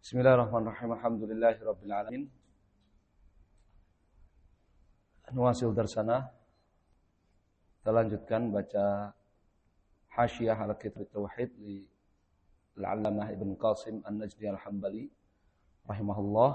Bismillahirrahmanirrahim. Alhamdulillahirabbil alamin. Nuwasil darsana. Kita lanjutkan baca Hasyiyah ala Kitab Tauhid li Al-Allamah Ibn Qasim An-Najdi Al-Hambali rahimahullah.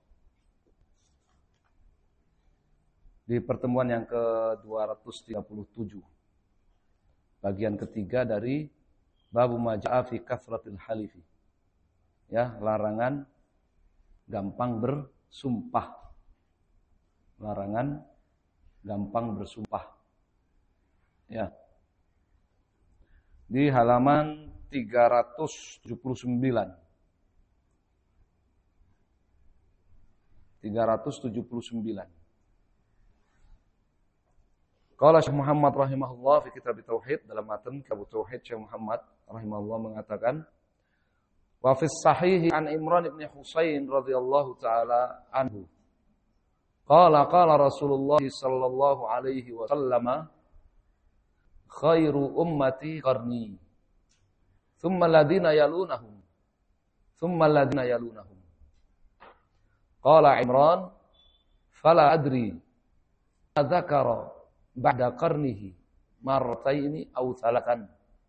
Di pertemuan yang ke-237. Bagian ketiga dari Babu Maja'a fi Kathratil Halifi. Ya, larangan gampang bersumpah. Larangan gampang bersumpah. Ya. Di halaman 379. 379. Qala Syekh Muhammad rahimahullah fi Kitab Tauhid, dalam matan Kitab Tauhid Syekh Muhammad rahimahullah mengatakan, wa fi sahihi an Imran ibn Husain radhiyallahu taala anhu. Qala Rasulullah sallallahu alaihi wasallam, khairu ummati qarni, thumma alladhina yalunahum, thumma alladhina yalunahum. Qala Imran, fala adri adzakara ba'da qarnihi marrataini aw thalathan.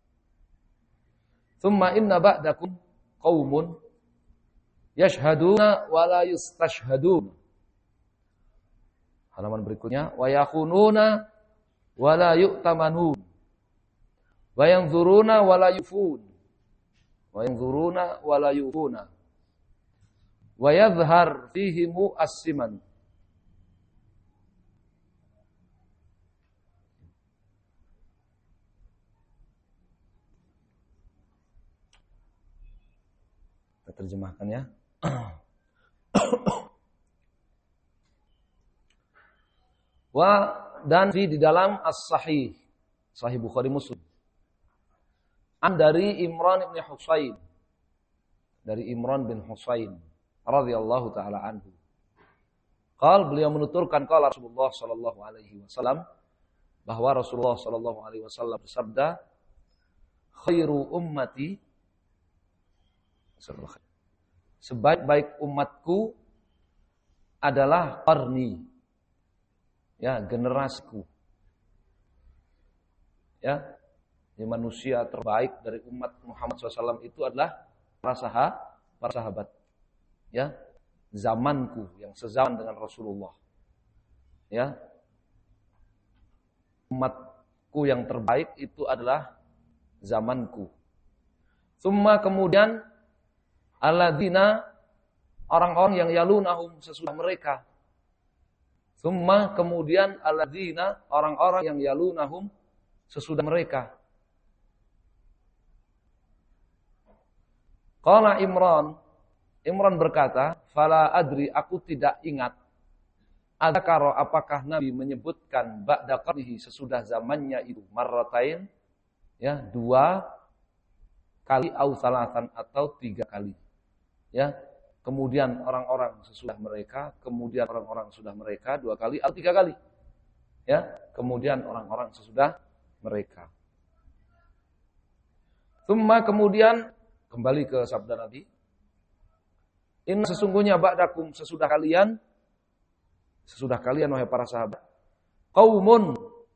Thumma inna ba'dakum qaumun yashhaduna wa la yustashhadun. Halaman berikutnya, wa yakhununa wa la yu'tamanun. Wa yanzuruna wa la yufun. Wa yanzuruna wa la yufuna. Wa yadhhar fihimu as-siman. Terjemahkannya. Dan di dalam As-Sahih, Sahih Bukhari Muslim. Dari Imran bin Husain. Dari Imran bin Husain radhiyallahu taala anhu. Beliau menuturkan qala Rasulullah sallallahu alaihi wasallam, bahwa Rasulullah sallallahu alaihi wasallam bersabda, khairu ummati, sebaik-baik umatku adalah qarni, ya, generasiku. Ya, manusia terbaik dari umat Muhammad SAW itu adalah para sahabat. Ya, zamanku yang sezaman dengan Rasulullah. Ya, umatku yang terbaik itu adalah zamanku. Summa kemudian alladzina, orang-orang yang yalunahum sesudah mereka. Summa kemudian alladzina, orang-orang yang yalunahum sesudah mereka. Qala Imran berkata, fala adri, aku tidak ingat. Adzakara, apakah Nabi menyebutkan ba'da qarnihi, sesudah zamannya itu, marratain, ya, 2 kali, au salatan, atau 3 kali. Ya, kemudian orang-orang sesudah mereka, kemudian orang-orang sesudah mereka 2 kali atau 3 kali. Ya, kemudian orang-orang sesudah mereka. Tsumma, kemudian kembali ke sabda Nabi. Inna, sesungguhnya ba'dakum, sesudah kalian wahai para sahabat, qaumun,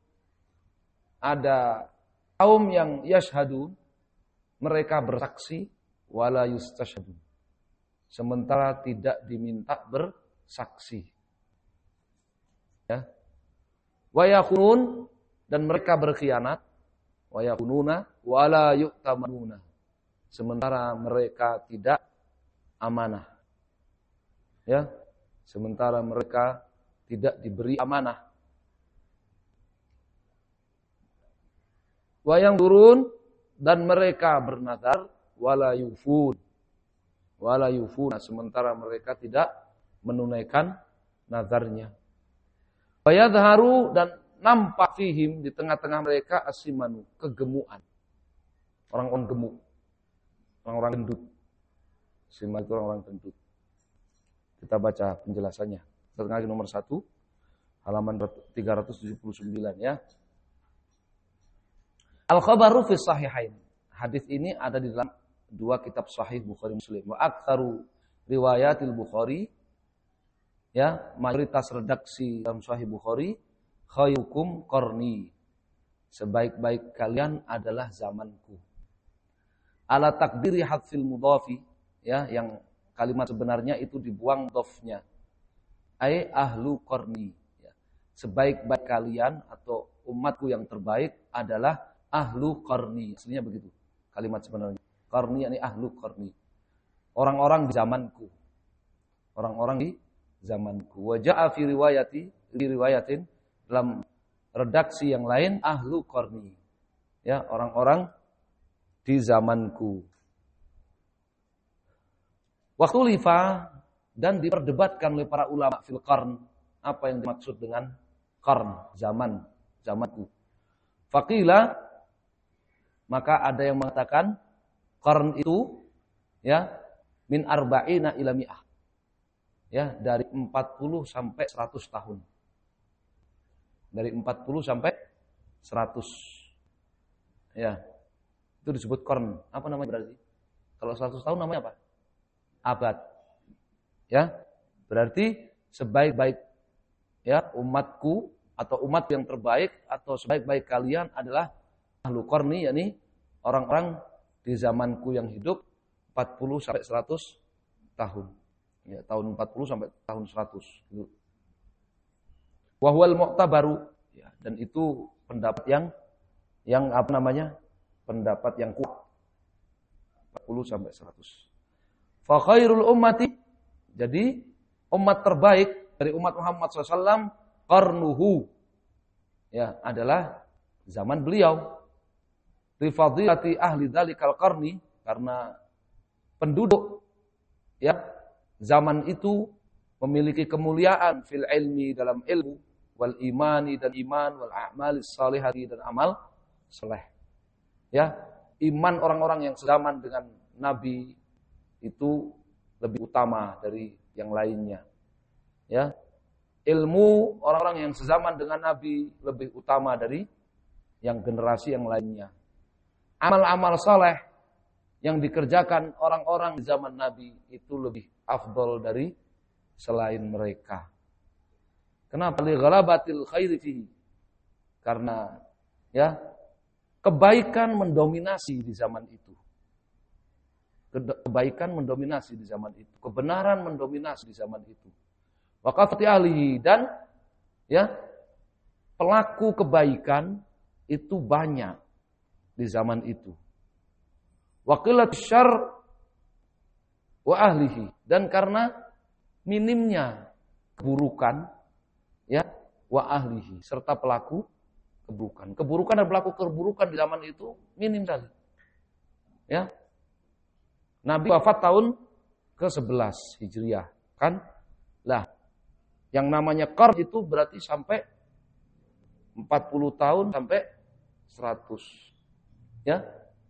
ada kaum yang yashhadun, mereka bersaksi, wala yustashhadun, sementara tidak diminta bersaksi. Ya. Wa yakhunun, dan mereka berkhianat. Wa yakhununa wa la yu'tamanuna, sementara mereka tidak amanah. Ya, sementara mereka tidak diberi amanah. Wa yanzurun, dan mereka bernazar, wala yufun, sementara mereka tidak menunaikan nazarnya. Wa yadharu, dan nampak fihim, di tengah-tengah mereka, asimanu, kegemukan. Orang-orang gemuk, orang-orang gendut. Siman itu orang-orang gendut. Kita baca penjelasannya. Setengah nomor 1, halaman 379, ya. Al-khabaru fi sahihain. Hadis ini ada di dalam 2 kitab sahih Bukhari Muslim. Wa aktsaru riwayatil Bukhari, ya, mayoritas redaksi dalam Sahih Bukhari, khayrukum qarni, sebaik-baik kalian adalah zamanku. Ala takdiri hadfil mudhafi, ya, yang kalimat sebenarnya itu dibuang dhofnya. Ai ahlu qarni, ya. Sebaik-baik kalian atau umatku yang terbaik adalah ahlu qarni. Aslinya begitu kalimat sebenarnya. Qarni yakni ahlu qarni. Orang-orang di zamanku. Orang-orang di zamanku. Wa ja'a fi riwayatin dalam redaksi yang lain ahlu qarni. Ya, orang-orang di zamanku. Waktu lifa dan diperdebatkan oleh para ulama fil qarn, apa yang dimaksud dengan qarn, zaman, zamanku. Faqila, maka ada yang mengatakan qarn itu, ya, min arba'ina ila mi'ah. Ya, dari 40 sampai 100 tahun. Dari 40 sampai 100. Ya. Itu disebut qarn. Apa namanya berarti? Kalau 100 tahun namanya apa? Abad. Ya. Berarti sebaik-baik, ya, umatku atau umat yang terbaik atau sebaik-baik kalian adalah ahlu qarni, yakni orang-orang di zamanku yang hidup 40 sampai 100 tahun. Ya, tahun 40 sampai tahun 100. Wa huwal mu'tabaru, ya, dan itu pendapat yang apa namanya? Pendapat yang kuat. 40 sampai 100. Fa khairul ummati, jadi umat terbaik dari umat Muhammad SAW, qarnuhu, ya, adalah zaman beliau. Li fadilati ahli dzalikal qarni, karena penduduk, ya, zaman itu memiliki kemuliaan fil ilmi, dalam ilmu, wal imani, dan iman, wal a'malis salihati, dan amal saleh. Ya, iman orang-orang yang sezaman dengan Nabi itu lebih utama dari yang lainnya. Ya, ilmu orang-orang yang sezaman dengan Nabi lebih utama dari yang generasi yang lainnya. Amal-amal saleh yang dikerjakan orang-orang di zaman Nabi itu lebih afdol dari selain mereka. Kenapa? Li ghalabatil khairi fihi. Karena, ya, kebaikan mendominasi di zaman itu. Kebaikan mendominasi di zaman itu. Kebenaran mendominasi di zaman itu. Wa kafati ahlihi, dan, ya, pelaku kebaikan itu banyak di zaman itu. Wa qillat syarr wa ahlihi, dan karena minimnya keburukan, ya, wa ahlihi, serta pelaku keburukan. Keburukan dan pelaku keburukan di zaman itu minim sekali. Ya. Nabi wafat tahun ke-11 Hijriah, kan? Lah, yang namanya qarn itu berarti sampai 40 tahun sampai 100. Ya.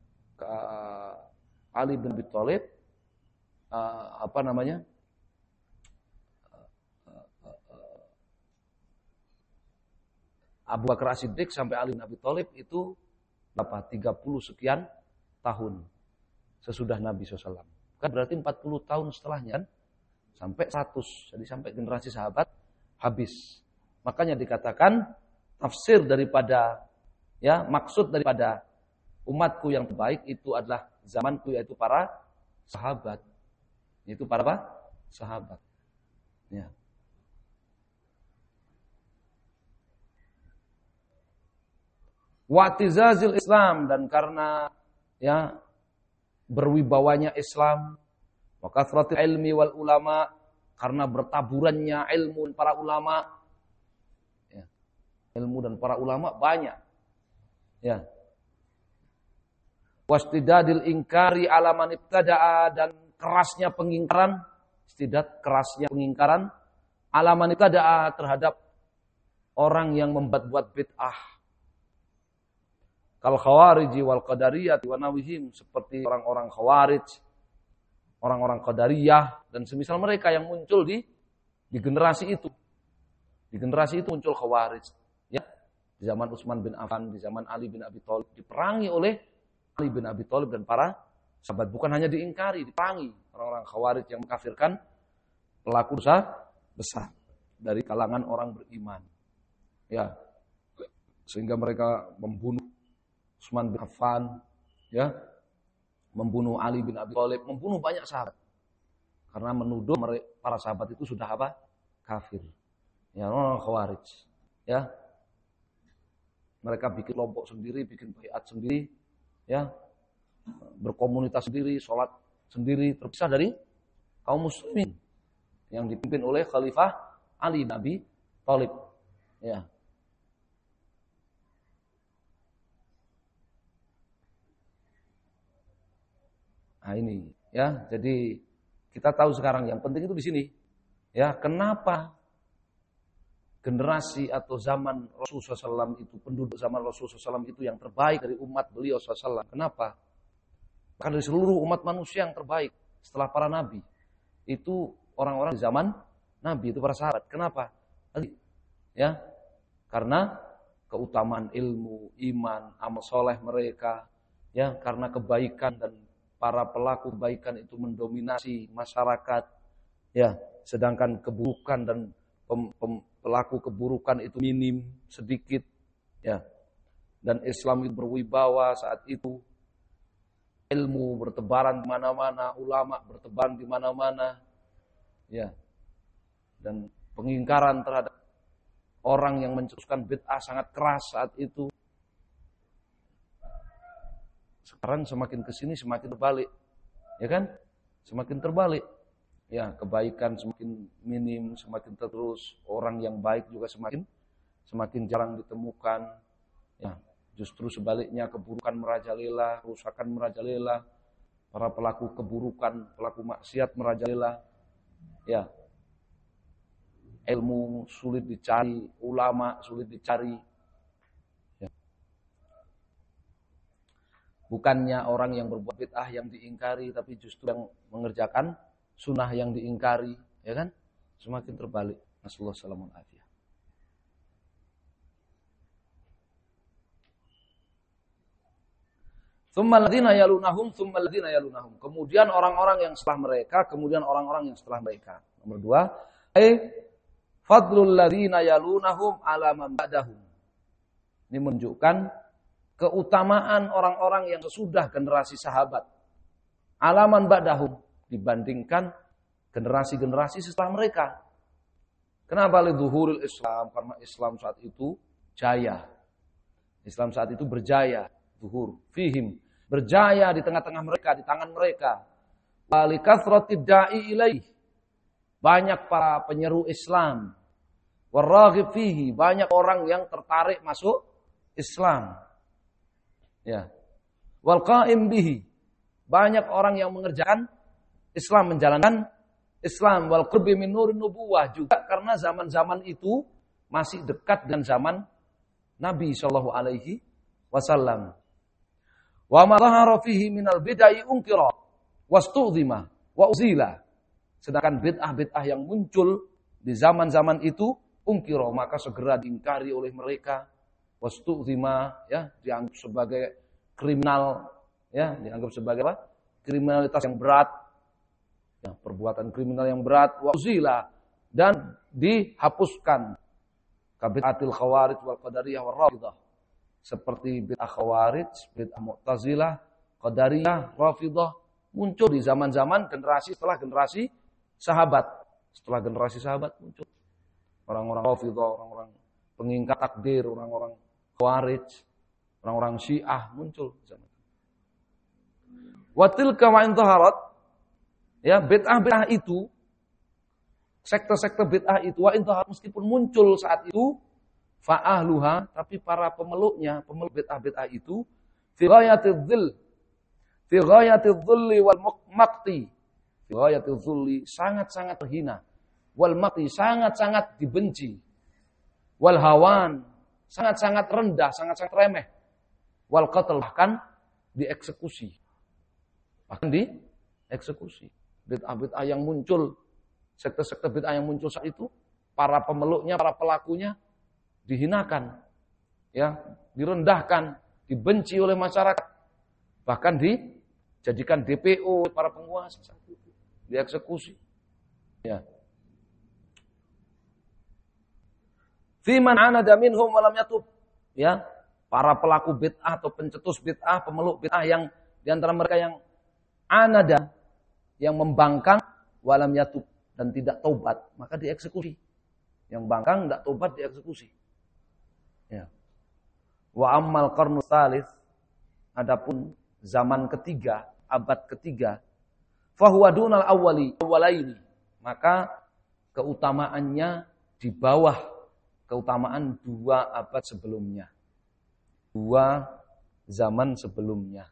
Ali bin Abi Thalib, apa namanya? Abu Bakar As-Siddiq sampai Ali bin Abi Thalib itu berapa? 30 sekian tahun sesudah Nabi SAW. Kan berarti 40 tahun setelahnya, kan? Sampai 100. Jadi sampai generasi sahabat habis. Makanya dikatakan tafsir daripada, ya, maksud daripada umatku yang terbaik itu adalah zamanku, yaitu para sahabat. Itu para apa? Sahabat. Ya. Wa'tizazil Islam, dan karena, ya, berwibawanya Islam, wa kathratil ilmi wal ulama, karena bertaburannya ilmu dan para ulama. Ya. Ilmu dan para ulama banyak. Ya. Wastidadil ingkari ala man ibtada'a, dan kerasnya pengingkaran, kerasnya pengingkaran ala man ibtada'a, terhadap orang yang membuat bid'ah. Kal khawariji wal qadariyah wa nawihim, seperti orang-orang khawarij, orang-orang qadariyah, dan semisal mereka yang muncul di generasi itu. Di generasi itu muncul khawarij, ya. Di zaman Utsman bin Affan, di zaman Ali bin Abi Thalib, diperangi oleh Ali bin Abi Thalib dan para sahabat. Bukan hanya diingkari, diperangi. orang-orang Khawarij yang mengkafirkan pelaku dosa besar dari kalangan orang beriman. Ya. Sehingga mereka membunuh Utsman bin Affan, ya. Membunuh Ali bin Abi Thalib, membunuh banyak sahabat. Karena menuduh para sahabat itu sudah apa? Kafir. Ya, orang Khawarij. Ya. Mereka bikin kelompok sendiri, bikin baiat sendiri, ya. Berkomunitas sendiri, sholat sendiri, terpisah dari kaum muslimin yang dipimpin oleh Khalifah Ali bin Abi Thalib. Ya. Nah ini, ya. Jadi kita tahu sekarang yang penting itu di sini. Ya, kenapa generasi atau zaman Rasulullah SAW itu, penduduk zaman Rasulullah SAW itu yang terbaik dari umat beliau SAW. Kenapa? Karena dari seluruh umat manusia yang terbaik setelah para nabi. Itu orang-orang di zaman nabi, itu para sahabat. Kenapa? Ya, karena keutamaan ilmu, iman, amal soleh mereka. Ya, karena kebaikan dan para pelaku kebaikan itu mendominasi masyarakat. Ya, sedangkan keburukan dan pelaku keburukan itu minim, sedikit, ya. Dan Islam itu berwibawa saat itu. Ilmu bertebaran di mana-mana, ulama bertebaran di mana-mana, ya. Dan pengingkaran terhadap orang yang mencetuskan bid'ah sangat keras saat itu. Sekarang semakin kesini semakin terbalik, ya kan? Semakin terbalik. Ya, kebaikan semakin minim, semakin terus, orang yang baik juga semakin jarang ditemukan. Ya, justru sebaliknya keburukan merajalela, kerusakan merajalela, para pelaku keburukan, pelaku maksiat merajalela. Ya. Ilmu sulit dicari, ulama sulit dicari. Ya. Bukannya orang yang berbuat bid'ah yang diingkari, tapi justru yang mengerjakan sunnah yang diingkari, ya kan? Semakin terbalik. Nasallahu salamun afiyah. Tsummal ladzina yalunahum, tsummal ladzina yalunahum. Kemudian orang-orang yang setelah mereka, kemudian orang-orang yang setelah mereka. Nomor 2, fadlul ladzina yalunahum ala man ba'dahum. Ini menunjukkan keutamaan orang-orang yang sesudah generasi sahabat. Ala man ba'dahum. Dibandingkan generasi-generasi setelah mereka. Kenapa? Lidzuhuril Islam, karena Islam saat itu jaya. Islam saat itu berjaya, zuhur fihim, berjaya di tengah-tengah mereka, di tangan mereka. Walikathrotid da'i ilaih, banyak para penyeru Islam. Waraghib fihi, banyak orang yang tertarik masuk Islam. Ya. Wal qa'im bihi, banyak orang yang mengerjakan Islam, menjalankan Islam. Wal qurbi min nurin nubuwah, juga karena zaman-zaman itu masih dekat dengan zaman Nabi sallallahu alaihi wasallam. Wa ma dhahara fihi minal bid'ah unkira wastu'dhima wa uzila. Sedangkan bid'ah-bid'ah yang muncul di zaman-zaman itu unkira, maka segera diingkari oleh mereka. Wastu'dhima, ya, dianggap sebagai kriminal, ya, dianggap sebagai apa? Kriminalitas yang berat. Ya, perbuatan kriminal yang berat, wa uzila, dan dihapuskan. Kabid'atil khawarij wal qadariyah wal rafidah. Seperti bid'ah khawarij, bid'ah mu'tazilah, qadariyah, rafidah muncul di zaman-zaman generasi setelah generasi sahabat. Setelah generasi sahabat muncul orang-orang rafidah, orang-orang pengingkar takdir, orang-orang khawarij, orang-orang Syiah muncul zaman. Wa tilka wa in dhaharat, ya, bid'ah-bid'ah itu, sekte-sekte bid'ah itu, wa intahar, meskipun muncul saat itu, fa'ahluha, tapi para pemeluk bid'ah-bid'ah itu, fi ghayatiz dhulli wal maqti, fi ghayatiz dhulli, sangat-sangat terhina, wal maqti, sangat-sangat dibenci, wal hawan, sangat-sangat rendah, sangat-sangat remeh, wal qatl, bahkan dieksekusi. Bid'ah-bid'ah yang muncul, sekte-sekte bid'ah yang muncul saat itu, para pemeluknya, para pelakunya dihinakan, ya, direndahkan, dibenci oleh masyarakat, bahkan dijadikan DPO para penguasa saat itu. dieksekusi. Ya. Fiman anada minhum wa lam yatub. Ya, para pelaku bid'ah atau pencetus bid'ah, pemeluk bid'ah yang di antara mereka yang anada, yang membangkang walam yatub dan tidak taubat, maka dieksekusi. Yang bangkang tidak taubat dieksekusi. Ya. Wa ammal qarnus tsalits, adapun zaman ketiga, abad ketiga, fahuwa dunal awwalaini, maka keutamaannya di bawah keutamaan dua abad sebelumnya. Dua zaman sebelumnya.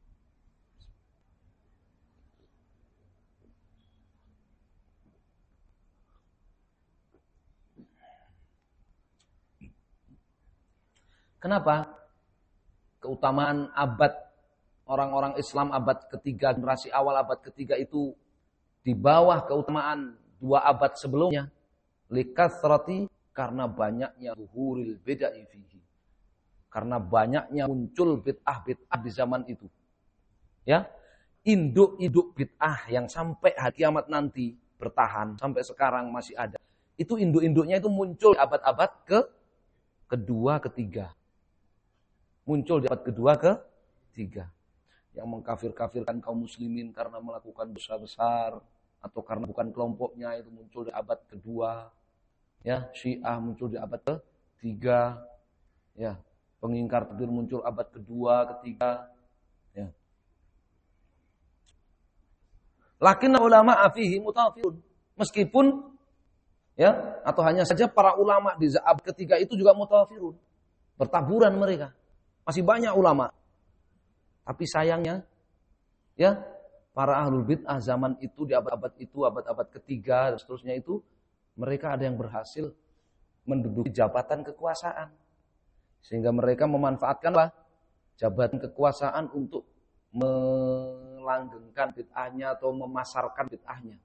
Kenapa? Keutamaan abad orang-orang Islam abad ketiga, generasi awal abad ketiga itu di bawah keutamaan dua abad sebelumnya. Likathrati, karena banyaknya zuhuril bid'ah fihi. Karena banyaknya muncul bid'ah-bid'ah di zaman itu. Ya, induk-induk bid'ah yang sampai hari kiamat nanti bertahan sampai sekarang masih ada. Itu induk-induknya itu muncul di abad-abad kedua, ketiga. Muncul di abad kedua, ketiga. Yang mengkafir-kafirkan kaum muslimin karena melakukan dosa besar atau karena bukan kelompoknya, itu muncul di abad kedua. Ya, Syiah muncul di abad ketiga. Ya, pengingkar takdir muncul abad kedua, ketiga. Ya. Lakin ulama afihi mutawafirun. Meskipun ya, atau hanya saja para ulama di abad ketiga itu juga mutawafirun. Bertaburan mereka. Masih banyak ulama. Tapi sayangnya ya, para ahlul bid'ah zaman itu di abad-abad itu, abad-abad ketiga dan seterusnya itu, mereka ada yang berhasil menduduki jabatan kekuasaan. Sehingga mereka memanfaatkanlah jabatan kekuasaan untuk melanggengkan bid'ahnya atau memasarkan bid'ahnya.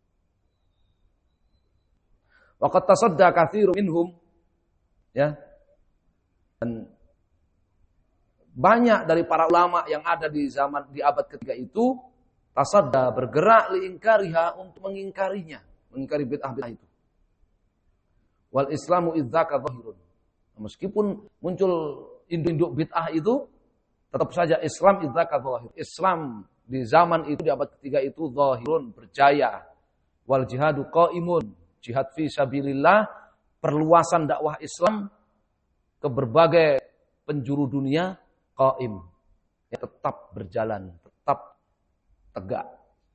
Waqad tasadda katsirun minhum, ya. Dan banyak dari para ulama yang ada di abad ketiga itu tasadda, bergerak liingkariha, untuk mengingkarinya, mengingkari bid'ah-bid'ah itu. Wal Islamu idzaka dhahirun. Meskipun muncul induk-induk bid'ah itu, tetap saja Islam idzaka dhahir. Islam di zaman itu, di abad ketiga itu dhahirun, berjaya. Wal jihadu qaimun, jihad fi sabilillah, perluasan dakwah Islam ke berbagai penjuru dunia, qaim, ya, tetap berjalan, tetap tegak.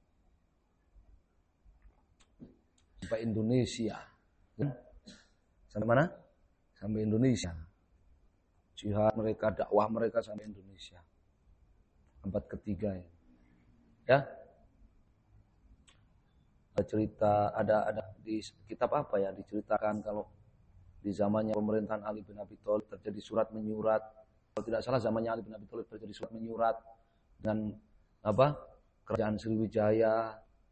Sampai Indonesia. Sampai mana? Sampai Indonesia. Jihad mereka, dakwah mereka sampai Indonesia. Abad ketiga ya. Ya. Ada cerita, ada di kitab apa ya, diceritakan kalau di zamannya pemerintahan Ali bin Abi Thalib terjadi surat menyurat. Kalau tidak salah zamannya Ali bin Abi Thalib terjadi surat menyurat dengan apa? Kerajaan Sriwijaya,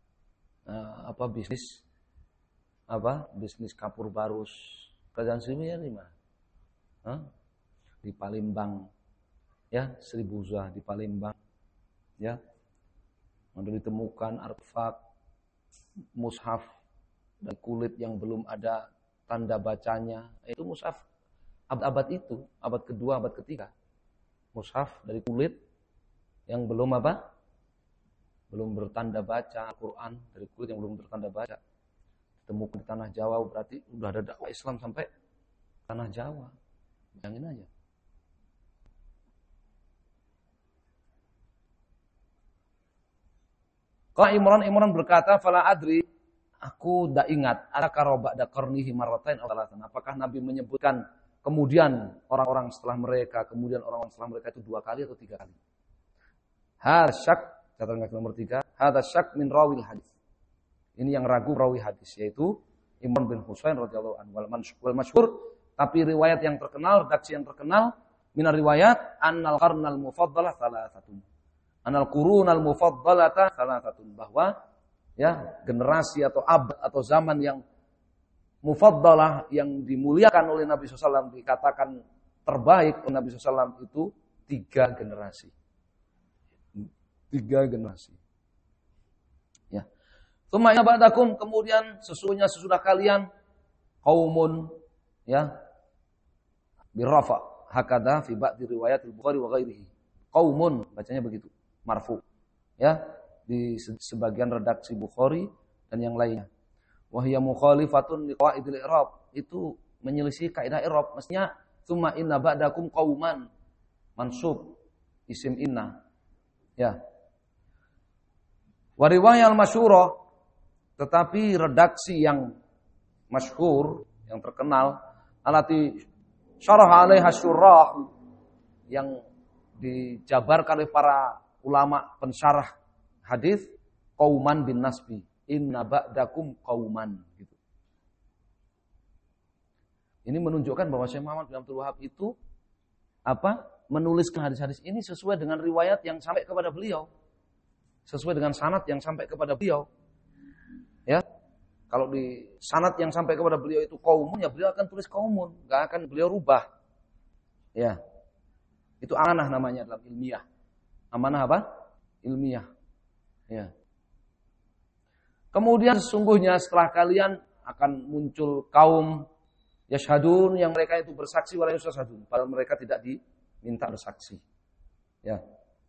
bisnis kapur barus. Kerajaan Sriwijaya di mana? Di Palembang, ya, Sribuza di Palembang, ya. Ada ditemukan artefak mushaf dari kulit yang belum ada tanda bacanya. Itu mushaf abad itu, abad kedua, abad ketiga. Mushaf dari kulit yang belum apa? Belum bertanda baca, Al-Quran dari kulit yang belum bertanda baca. Ditemukan di tanah Jawa, berarti udah ada dakwah Islam sampai tanah Jawa. Bayangin aja. Kalau Imran berkata, "Fala adri," aku tidak ingat, ada karobak da qarnihi marratain aw thalathan. Apakah Nabi menyebutkan kemudian orang-orang setelah mereka, kemudian orang-orang setelah mereka itu 2 kali atau 3 kali? Hadza syak, catatan kaki nomor 3, hadza syak min rawil hadis. Ini yang ragu rawi hadis, yaitu Imran bin Husain radhiyallahu anhu. Wal masyhur, tapi riwayat yang terkenal, redaksi yang terkenal, minar riwayat annal qarnal mufaddalah thalathatun. Annal qurunal mufaddalata thalathatun, bahwa ya, generasi atau abad atau zaman yang mufaddalah, yang dimuliakan oleh Nabi SAW, dikatakan terbaik oleh Nabi SAW itu 3 generasi. 3 generasi. Ya. Tsumma inna ba'dakum, kemudian sesungguhnya sesudah kalian qaumun, ya, birrafa hakada fi ba'di riwayat al-Bukhari wa ghairihi. Qaumun bacanya begitu, marfu. Ya, di sebagian redaksi Bukhari dan yang lainnya. Wa hiya mukhalifatun liqaidil i'rab, itu menyelisih kaidah i'rab. Mestinya tsumma inna ba'dakum qauman, mansub isim inna. Ya. Wa riwayat al-masyhurah, tetapi redaksi yang masyhur, yang terkenal, alati syarah 'alaiha syurah, yang dijabarkan oleh para ulama pensyarah hadis, qauman bin nasbi, inna ba'dakum qauman, gitu. Ini menunjukkan bahwa Syekh Muhammad bin Abdul Wahab itu menuliskan hadis-hadis ini sesuai dengan riwayat yang sampai kepada beliau, sesuai dengan sanad yang sampai kepada beliau. Ya, kalau di sanad yang sampai kepada beliau itu qaumun, ya beliau akan tulis qaumun, nggak akan beliau rubah. Ya, itu amanah namanya dalam ilmiah. Amanah apa? Ilmiah. Ya. Kemudian sesungguhnya setelah kalian akan muncul kaum yashhadun, yang mereka itu bersaksi wala yustashhadun, padahal mereka tidak diminta bersaksi. Ya.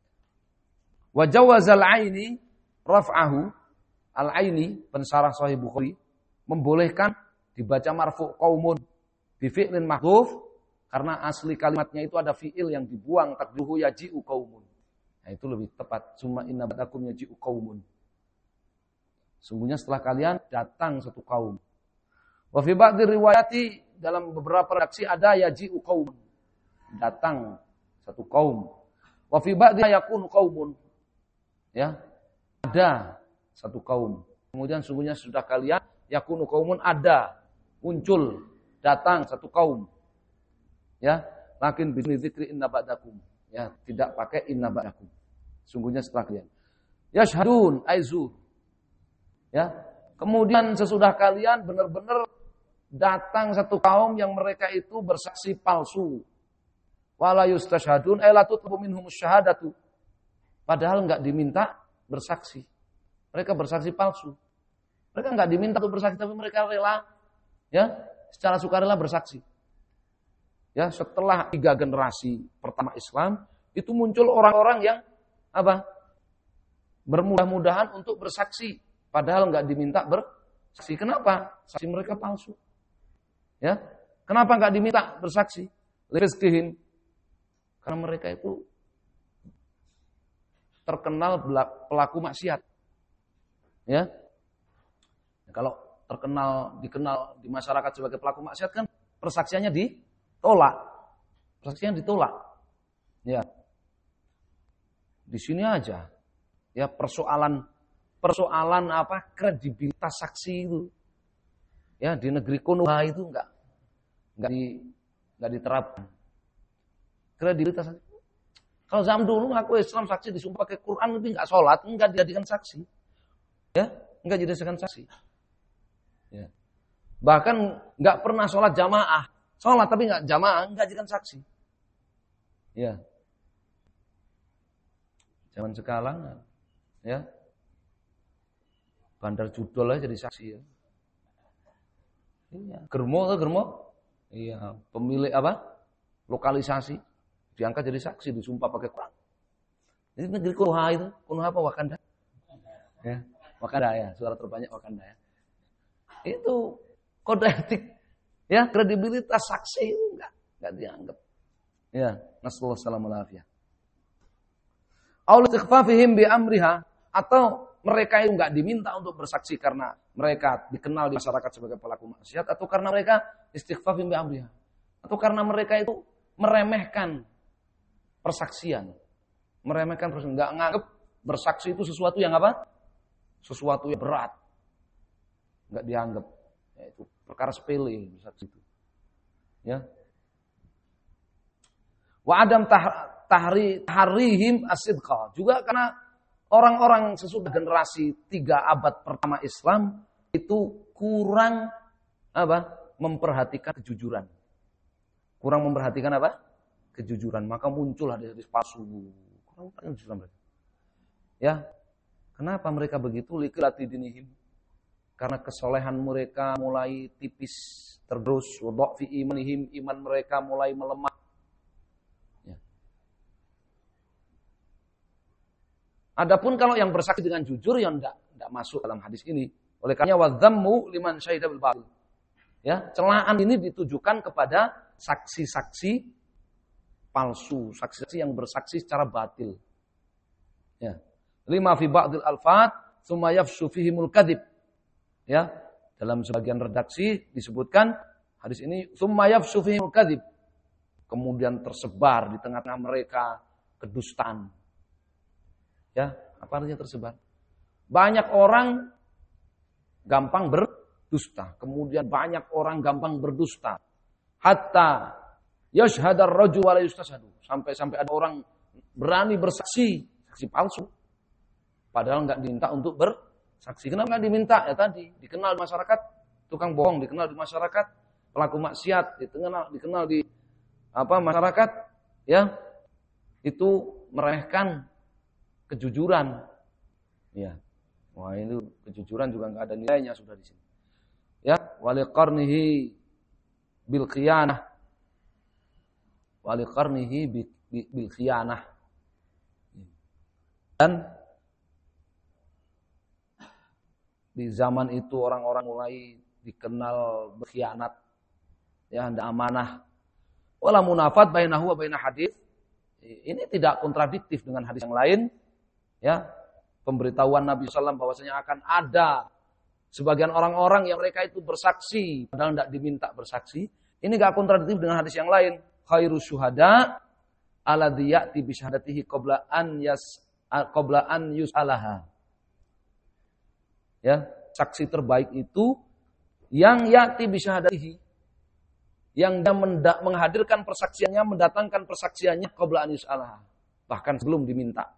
Wa jawazal aini raf'ahu, al-aini pensyarah Sahih Bukhari membolehkan dibaca marfu qaumun bi fi'lin mahdhuf, karena asli kalimatnya itu ada fi'il yang dibuang, takdiruhu yaji'u qaumun. Nah, itu lebih tepat, summa inna ba'dakum yaji'u qaumun. Sungguhnya setelah kalian datang satu kaum. Wa fi ba'di riwayati, dalam beberapa redaksi ada yaji'u qaumun, datang satu kaum. Wa fi ba'di yakunu qaumun, ya, ada satu kaum. Kemudian sungguhnya sudah kalian yakunu qaumun, ada, muncul, datang satu kaum. Ya, lakin bi dzikri inna ba'dakum. Ya, tidak pakai inna ba'dakum. Sungguhnya setelah kalian. Yashhadun aizu. Ya. Kemudian sesudah kalian benar-benar datang satu kaum yang mereka itu bersaksi palsu. Wala yustashhadun ay la tutlabu minhumus syahadatu. Padahal enggak diminta bersaksi. Mereka bersaksi palsu. Mereka enggak diminta untuk bersaksi, tapi mereka rela, ya, secara sukarela bersaksi. Ya, setelah 3 generasi pertama Islam, itu muncul orang-orang yang bermudah-mudahan untuk bersaksi, padahal enggak diminta bersaksi. Kenapa? Saksi mereka palsu. Ya, kenapa enggak diminta bersaksi? Lirizkihim, karena mereka itu terkenal pelaku maksiat. Ya, kalau dikenal di masyarakat sebagai pelaku maksiat, kan persaksiannya ditolak. Persaksiannya ditolak. Ya. Di sini aja. Ya, persoalan kredibilitas saksi itu. Ya, di negeri Konoha itu enggak diterapkan. Kredibilitas saksi. Kalau zaman dulu ngaku Islam, saksi disumpah ke Quran, tapi enggak sholat, enggak dijadikan saksi. Ya, enggak dijadikan saksi. Ya. Bahkan enggak pernah sholat jamaah. Sholat tapi enggak jamaah, enggak dijadikan saksi. Ya. Zaman sekarang, ya, bandar judol aja jadi saksi, ya. Iya. Germo. Iya. Pemilik lokalisasi diangkat jadi saksi, disumpah pakai Quran. Ini negeri Konoha itu, Konoha apa Wakanda? Ya. Wakanda, ya, suara terbanyak Wakanda, ya. Itu kode etik, ya, kredibilitas saksi itu enggak dianggap. Ya, nasallahu alaihi wasallam. Aul istighfafihim bi amriha, atau mereka itu enggak diminta untuk bersaksi karena mereka dikenal di masyarakat sebagai pelaku maksiat, atau karena mereka istighfafihim bi amriha, atau karena mereka itu meremehkan persaksian. Meremehkan persaksian, enggak nganggap bersaksi itu sesuatu yang sesuatu yang berat. Enggak dianggap. Ya, itu perkara sepele bersaksi itu. Ya. Wa adam tahrihim as-sidqa. Juga karena orang-orang sesudah generasi 3 abad pertama Islam itu kurang memperhatikan kejujuran. Kurang memperhatikan kejujuran. Maka muncul hadis-hadis palsu. Kurang kejujuran mereka. Ya. Kenapa mereka begitu? Liqilati dinihim. karena kesolehan mereka mulai tipis tergerus, wa dha'fi imanihim, iman mereka mulai melemah. Ya. Adapun kalau yang bersaksi dengan jujur yang enggak masuk dalam hadis ini. Oleh karena wa dzammu liman syahida bil batil. Ya, celaan ini ditujukan kepada saksi-saksi palsu, saksi-saksi yang bersaksi secara batil. Ya. Lima fi ba'dil alfat tsumma yafshu fihimul kadzib. Ya, dalam sebagian redaksi disebutkan hadis ini tsumma yafshu fihimul kadzib. Kemudian tersebar di tengah-tengah mereka kedustaan. Ya, apa artinya tersebar? Banyak orang gampang berdusta, kemudian banyak orang gampang berdusta. Hatta yashhadar rajul wa la yustashhadu. Sampai ada orang berani bersaksi, saksi palsu. Padahal enggak diminta untuk bersaksi. Kenapa enggak diminta? Ya tadi, dikenal di masyarakat tukang bohong, dikenal di masyarakat pelaku maksiat, dikenal di masyarakat, ya. Itu meremehkan kejujuran. Ya. Wah, itu kejujuran juga enggak ada nilainya sudah di sini. Ya, waliqarnihi bil khiyanah. Waliqarnihi bil khiyanah. Dan di zaman itu orang-orang mulai dikenal berkhianat, ya, tidak amanah. Wala munafat bainahu wa baina hadis. Ini tidak kontradiktif dengan hadis yang lain, ya. Pemberitahuan Nabi SAW bahwasanya akan ada sebagian orang-orang yang mereka itu bersaksi padahal tidak diminta bersaksi. Ini tidak kontradiktif dengan hadis yang lain. Khairu syuhada alladzi ya'ti bi syahadatihi qabla an yus'alaha. Ya, saksi terbaik itu yang ya'ti bi syahadatihi, yang dia menghadirkan persaksiannya, mendatangkan persaksiannya qabla an yus'alaha, bahkan sebelum diminta.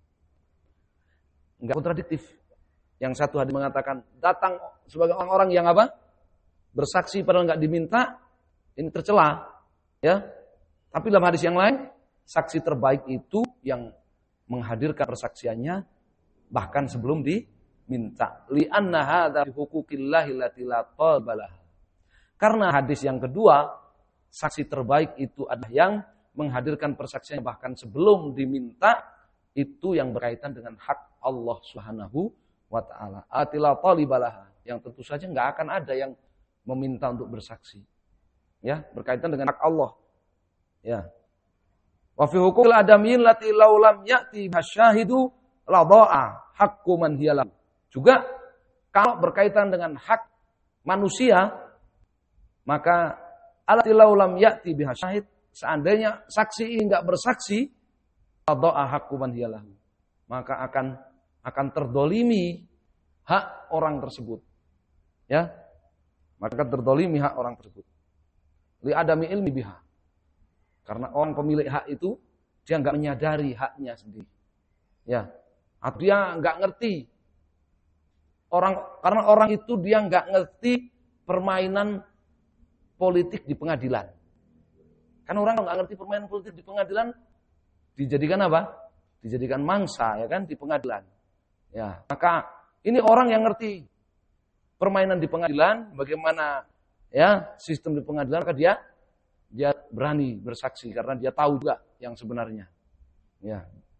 Enggak kontradiktif. Yang satu hadis mengatakan datang sebagai orang-orang yang bersaksi padahal enggak diminta, ini tercela, ya. Tapi dalam hadis yang lain, saksi terbaik itu yang menghadirkan persaksiannya bahkan sebelum diminta. Li'anna hadza fi huquqillahi allati la talbalah. Karena hadis yang kedua, saksi terbaik itu adalah yang menghadirkan persaksiannya bahkan sebelum diminta, itu yang berkaitan dengan hak Allah Subhanahu wa taala. Atila talibalah, yang tentu saja enggak akan ada yang meminta untuk bersaksi. Ya, berkaitan dengan hak Allah. Ya. Wa fi huquqil adamiyyin lati law lam ya'ti hasyahidu la dha'a haqqu man hiya lahu. Juga kalau berkaitan dengan hak manusia, maka alati law lam ya'ti bihasyahid, seandainya saksi ini enggak bersaksi, la dha'a haqqu man hiya lahu, maka akan terdolimi hak orang tersebut. Ya. Maka terdolimi hak orang tersebut. Li adami ilmi biha. Karena orang pemilik hak itu dia enggak menyadari haknya sendiri. Ya. Atau dia enggak ngerti. Karena orang itu dia enggak ngerti permainan politik di pengadilan. Kan orang enggak ngerti permainan politik di pengadilan, dijadikan apa? Dijadikan mangsa, ya kan, di pengadilan. Ya, maka ini orang yang ngerti permainan di pengadilan, bagaimana ya sistem di pengadilan, maka dia berani bersaksi karena dia tahu juga yang sebenarnya. Ya.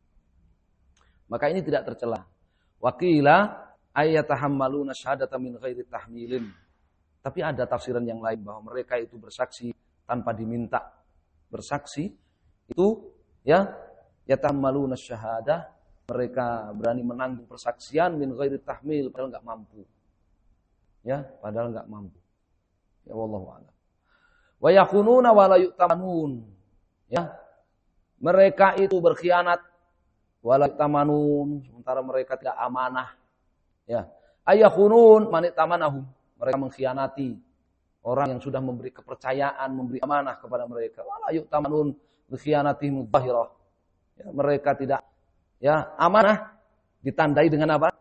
Maka ini tidak tercela. Waqila ayatahammaluna syahadata min ghairi tahmilin. Tapi ada tafsiran yang lain bahwa mereka itu bersaksi tanpa diminta bersaksi. Itu ya yatahammaluna syahadah, mereka berani menanggung persaksian min ghairi tahmil padahal enggak mampu. Ya, padahal enggak mampu. Ya wallahu a'lam. Wa yakununa wa la yu'tamanun. Ya. Mereka itu berkhianat wa la yu'tamanun, sementara mereka tidak amanah. Ya. Ayakunun man tamanahum. Mereka mengkhianati orang yang sudah memberi kepercayaan, memberi amanah kepada mereka. Wa la yu'tamanun bi khiyanatihim dhahirah. Ya, mereka tidak amanah ditandai dengan apa?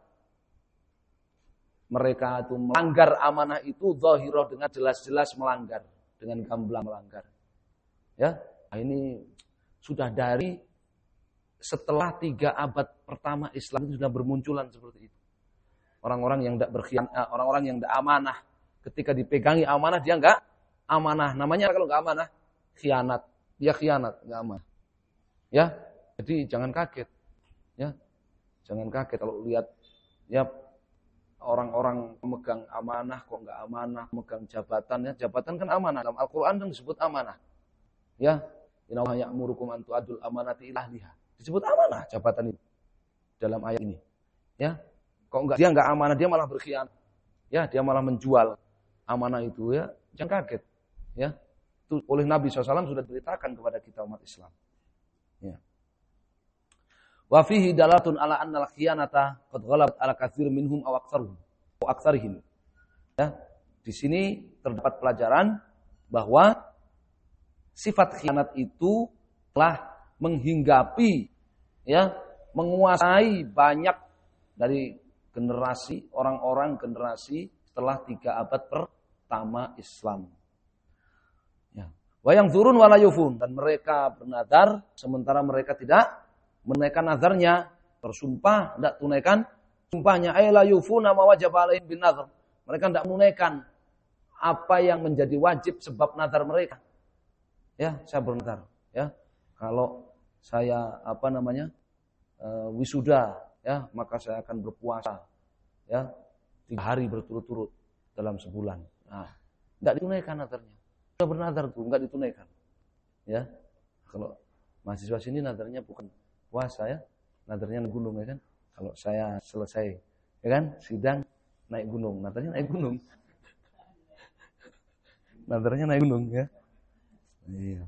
Mereka itu melanggar amanah itu dhahirah, dengan jelas-jelas melanggar, dengan gamblang melanggar. Ya, ini sudah dari setelah 3 abad pertama Islam itu sudah bermunculan seperti itu. Orang-orang yang tidak berkhianat, orang-orang yang tidak amanah. Ketika dipegangi amanah dia enggak amanah. Namanya kalau enggak amanah khianat. Dia khianat, enggak amanah. Ya, jadi jangan kaget. Ya, jangan kaget kalau lihat ya orang-orang pemegang amanah kok enggak amanah, pemegang jabatan ya. Jabatan kan amanah. Dalam Al-Qur'an kan disebut amanah. Ya, innallaha ya'murukum an tu'addul amanati ila ahliha. Disebut amanah jabatan itu dalam ayat ini. Ya. Kok enggak dia enggak amanah, dia malah berkhianat. Ya, dia malah menjual amanah itu ya. Jangan kaget. Ya. Itu oleh Nabi SAW sudah diberitakan kepada kita umat Islam. Ya. Wa fihi dalatun ala anna al-khiyanata qad ghalabat ala katsir minhum aw aktsarihim. Ya. Di sini terdapat pelajaran bahwa sifat khianat itu telah menghinggapi ya, menguasai banyak dari generasi orang-orang generasi setelah 3 abad pertama Islam. Ya. Wayang turun walayufun, dan mereka bernadar sementara mereka tidak menunaikan nadarnya, bersumpah tidak tunaikan sumpahnya. Ay la yufuna ma wajaba alaihim bin nadhr. Mereka tidak menunaikan apa yang menjadi wajib sebab nadar mereka. Ya, saya bernadar ya. Kalau saya wisuda ya, maka saya akan berpuasa ya 3 hari berturut-turut dalam sebulan. Nah, enggak ditunaikan nadarnya. Sudah bernadar tuh enggak ditunaikan. Ya. Kalau mahasiswa sini nadarnya bukan puasa ya, nadarnya naik gunung ya kan. Kalau saya selesai ya kan sidang naik gunung, nadarnya naik gunung. Nadarnya naik gunung ya. Iya.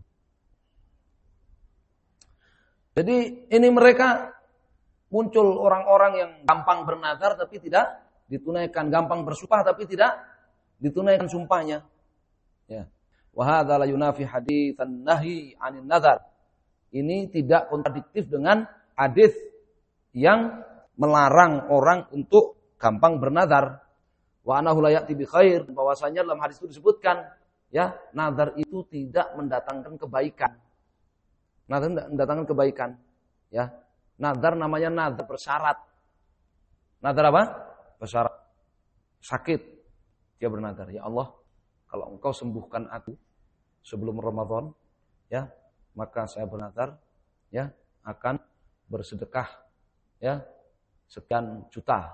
Jadi ini mereka muncul orang-orang yang gampang bernadar tapi tidak ditunaikan, gampang bersumpah tapi tidak ditunaikan sumpahnya. Ya. Wa hadza la yunafi haditsan nahi 'anil nadar. Ini tidak kontradiktif dengan hadis yang melarang orang untuk gampang bernadar. Wa anahu la ya'ti bi khair, bahwasanya dalam hadis itu disebutkan ya, nadar itu tidak mendatangkan kebaikan. Nadar tidak mendatangkan kebaikan. Ya, nadar namanya nadar bersyarat. Nadar apa? Bersyarat. Sakit. Dia bernadar, ya Allah, kalau Engkau sembuhkan aku sebelum Ramadan, ya, maka saya bernadar, ya, akan bersedekah, ya, sekian juta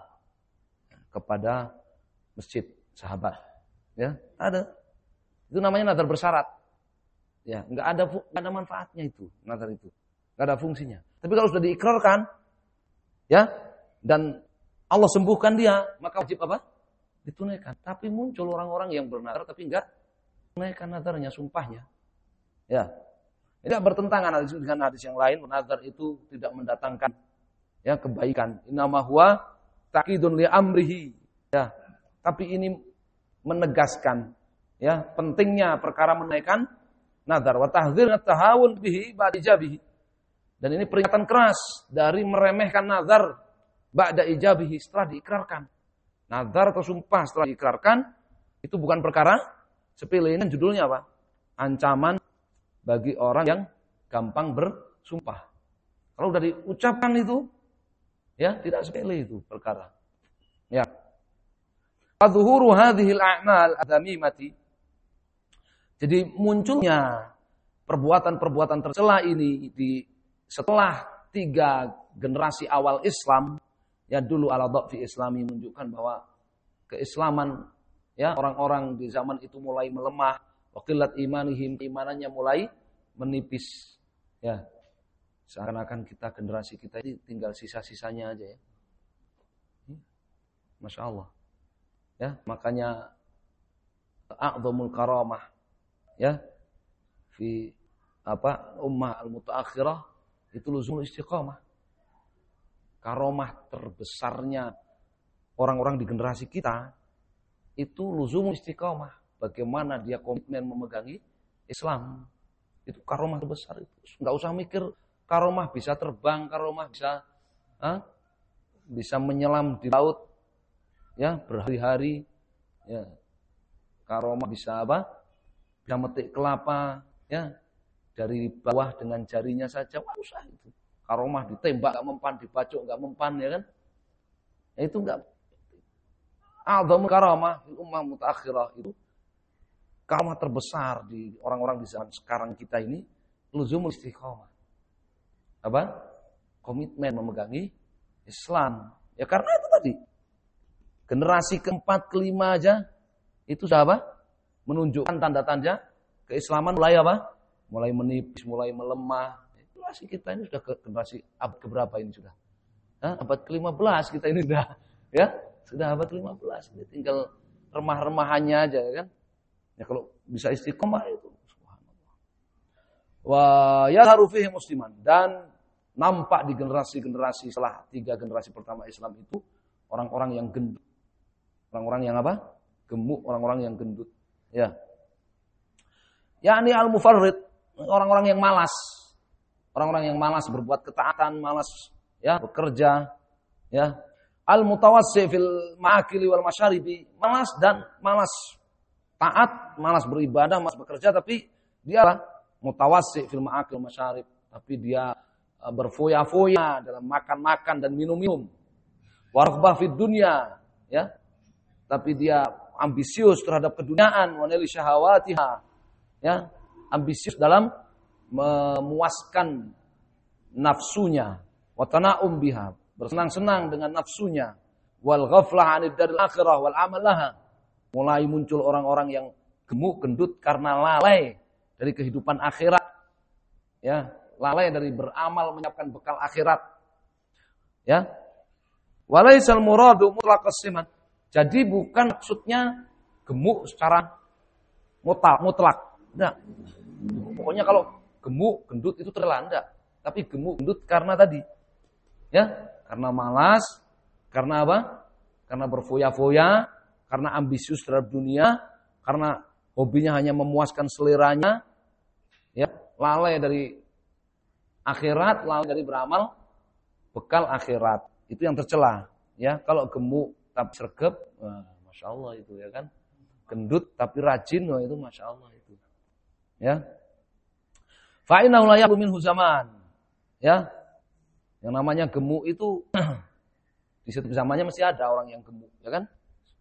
kepada masjid sahabat. Ya, ada. Itu namanya nadar bersyarat. Ya, enggak ada manfaatnya itu, nadar itu. Enggak ada fungsinya. Tapi kalau sudah diikrarkan, ya, dan Allah sembuhkan dia, maka wajib apa? Ditunaikan. Tapi muncul orang-orang yang bernadar tapi enggak tunaikan nadarnya, sumpahnya. Ya. Ini bertentangan dengan hadis yang lain, bernadar itu tidak mendatangkan ya kebaikan. Innama huwa taqidun li amrihi. Ya. Tapi ini menegaskan ya pentingnya perkara menaikkan nadar wa tahdzir at-tahawun bihi ba'da ijabihi. Dan ini peringatan keras dari meremehkan nazar ba'da ijabihi, setelah diikrarkan. Nazar atau sumpah setelah diikrarkan itu bukan perkara sepele. Ini judulnya apa? Ancaman bagi orang yang gampang bersumpah. Kalau sudah diucapkan itu ya tidak sepele itu perkara. Ya. Adzuhuru hadhil a'mal adzamimati. Jadi munculnya perbuatan-perbuatan tercela ini setelah 3 generasi awal Islam, ya dulu ala dha'fi islami, menunjukkan bahwa keislaman ya orang-orang di zaman itu mulai melemah, wa qillat imanihim, imanannya mulai menipis. Ya. Seakan-akan generasi kita ini tinggal sisa-sisanya aja ya. Masya Allah. Ya, makanya a'dhamul karamah ya fi ummah al-mutaakhirah itu luzumul istiqamah. Karamah terbesarnya orang-orang di generasi kita itu luzumul istiqamah. Bagaimana dia komitmen memegangi Islam. Itu karamah terbesar itu. Enggak usah mikir karamah bisa terbang, karamah bisa menyelam di laut ya berhari-hari ya. Karamah bisa bisa metik kelapa ya dari bawah dengan jarinya saja. Wah, usah itu. Karomah ditembak enggak mempan, dibacok enggak mempan ya kan? Itu enggak a'dhamul karamah fil ummah mutaakhirah itu karamah terbesar di orang-orang di zaman sekarang kita ini luzumul istiqamah. Apa? Komitmen memegangi Islam. Ya karena itu tadi. Generasi keempat, kelima aja itu sudah apa? Menunjukkan tanda-tanda keislaman mulai apa? Mulai menipis, mulai melemah. Generasi kita ini sudah generasi abad keberapa ini sudah? Abad ke-15 kita ini sudah, ya, sudah abad ke-15. Tinggal remah-remahannya aja, kan? Ya kalau bisa istiqomah itu, subhanallah. Wa yadharu fihi musliman, dan nampak di generasi-generasi setelah 3 generasi pertama Islam itu orang-orang yang gendut. Orang-orang yang apa? Gemuk, orang-orang yang gendut. Ya. Yakni al-mufarrid, orang-orang yang malas. Orang-orang yang malas berbuat ketaatan, malas ya bekerja, ya. Al-mutawassi fil ma'akili wal masyaribi, malas taat, malas beribadah, malas bekerja, tapi dia mutawassi fil ma'akil wal masyarib, tapi dia berfoya-foya dalam makan-makan dan minum-minum. Waraghbah fid dunya, ya. Tapi dia ambisius terhadap keduniaan, wa nail syahawatiha, ya. Ambisius dalam memuaskan nafsunya, wa tana'um biha, bersenang-senang dengan nafsunya, wal ghaflah 'anid daril akhirah wal amal laha. Mulai muncul orang-orang yang gemuk gendut karena lalai dari kehidupan akhirat. Ya, lalai dari beramal menyiapkan bekal akhirat. Ya. Walaisal muradu mutlaqas siman. Jadi bukan maksudnya gemuk secara mutlak. Enggak. Pokoknya kalau gemuk, gendut itu tercela, enggak. Tapi gemuk, gendut karena tadi. Ya, karena malas, karena apa? Karena berfoya-foya, karena ambisius terhadap dunia, karena hobinya hanya memuaskan seleranya. Ya, lalai dari akhirat, lalai dari beramal bekal akhirat. Itu yang tercela. Ya, kalau gemuk tapi sergap, masya Allah itu ya kan. Gendut tapi rajin, itu masya Allah itu. Ya. Fa'innahu la yaqumu minhu zaman. Ya. Yang namanya gemuk itu di setiap zamannya mesti ada orang yang gemuk, ya kan?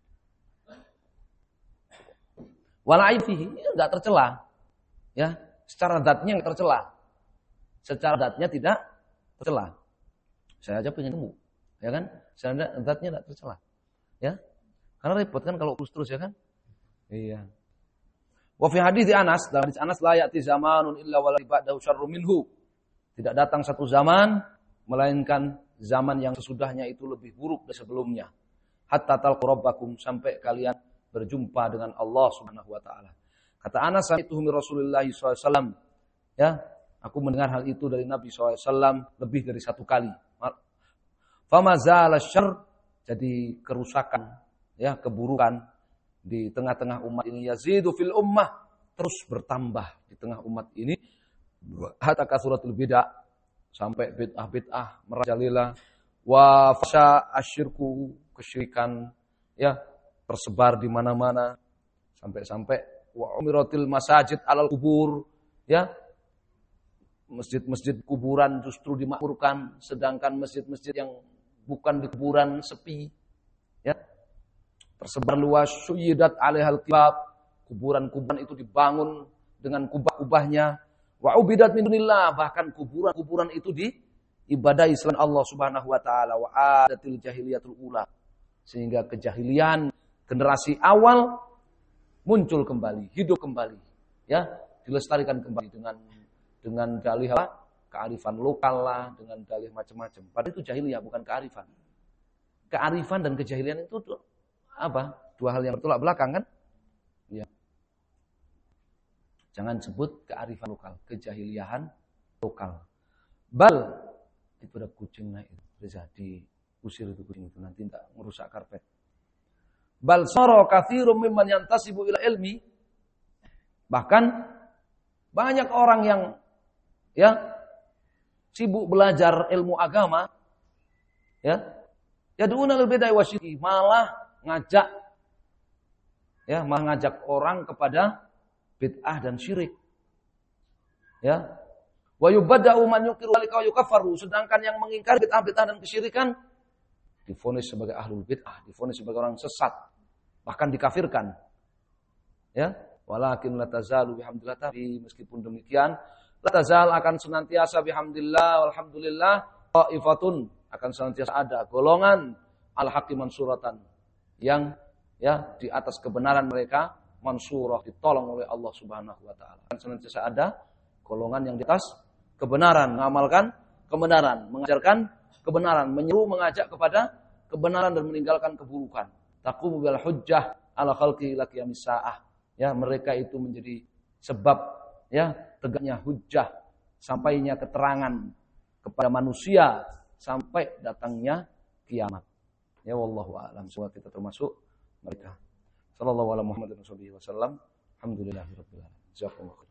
Wala aifihi, enggak tercela. Ya, secara zatnya enggak tercela. Secara zatnya tidak tercela. Saya aja pengen gemuk, ya kan? Secara zatnya enggak tercela. Ya. Karena repot kan kalau terus ya kan? Iya. Wa fi hadits Anas, dalam hadis Anas, la ya'ti zamanun illa wala ba'dahu syarrun minhu. Tidak datang satu zaman melainkan zaman yang sesudahnya itu lebih buruk dari sebelumnya. Hatta talqu rabbakum, sampai kalian berjumpa dengan Allah Subhanahu wa taala. Kata Anas, sami'tu min Rasulillah sallallahu alaihi wasallam. Ya, aku mendengar hal itu dari Nabi sallallahu alaihi wasallam lebih dari 1 kali. Fama zala syarr, jadi kerusakan, ya, keburukan di tengah-tengah umat ini, yazidu fil ummah, terus bertambah di tengah umat ini, hatta kasuratul bid'ah, sampai bid'ah merajalela, wa fasha asyirku, kesyirikan, ya, tersebar di mana-mana, sampai wa umiratil masajid alal kubur, ya, masjid-masjid kuburan justru dimakmurkan, sedangkan masjid-masjid yang bukan di kuburan sepi, ya. Tersebar luas, syuyidat alaihal qibab, kuburan-kuburan itu dibangun dengan kubah-kubahnya, wa ubidat min dunillah, bahkan kuburan-kuburan itu diibadahi selain Allah Subhanahu wa taala, wa adatil jahiliyatul ula, sehingga kejahilian generasi awal muncul kembali, hidup kembali, ya, dilestarikan kembali dengan dalih apa? Kearifan lokal lah, dengan dalih macam-macam. Padahal itu jahiliyah, bukan kearifan. Kearifan dan kejahilian itu apa? 2 hal yang bertolak belakang kan? Ya. Jangan sebut kearifan lokal, kejahiliahan lokal. Bal, itu ada kucing naik, Reza, diusir itu kucing itu, nanti tidak merusak karpet. Bal sara katsirum mimman yantasibu ila ilmi, bahkan banyak orang yang ya sibuk belajar ilmu agama, ya, yad'una lil bid'ah wa syirki, malah ngajak orang kepada bid'ah dan syirik. Ya. Wa yubadda'u man yuqiru wa yukaffaru, sedangkan yang mengingkari bid'ah dan kesyirikan divonis sebagai ahlul bid'ah, divonis sebagai orang sesat, bahkan dikafirkan. Ya, walakin la tazalu bihamdillah, tapi meskipun demikian, la tazal akan senantiasa bihamdillah walhamdulillah qaifatun, akan senantiasa ada golongan al-haqqi mansuratan, yang ya di atas kebenaran mereka mansurah, ditolong oleh Allah Subhanahu wa taala. Akan senantiasa ada golongan yang di atas kebenaran, mengamalkan kebenaran, mengajarkan kebenaran, menyeru mengajak kepada kebenaran dan meninggalkan keburukan. Taqumu bil hujjah ala khalqi ila qiyamis saah. Ya, mereka itu menjadi sebab ya tegaknya hujjah, sampainya keterangan kepada manusia sampai datangnya kiamat. Ya wallahu a'lam. Semoga kita termasuk mereka. Sallallahu alaihi wasallam. Alhamdulillahirabbil alamin.